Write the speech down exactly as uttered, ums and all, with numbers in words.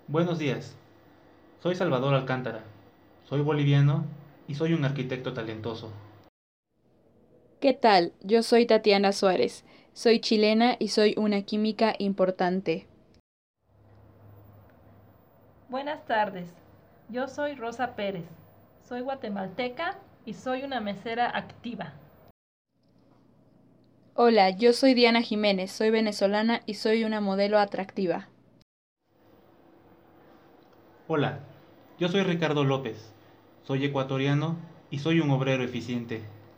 Buenos días, soy Salvador Alcántara, soy boliviano y soy un arquitecto talentoso. ¿Qué tal? Yo soy Tatiana Suárez, soy chilena y soy una química importante. Buenas tardes, yo soy Rosa Pérez, soy guatemalteca y soy una mesera activa. Hola, yo soy Diana Jiménez, soy venezolana y soy una modelo atractiva. Hola, yo soy Ricardo López, soy ecuatoriano y soy un obrero eficiente.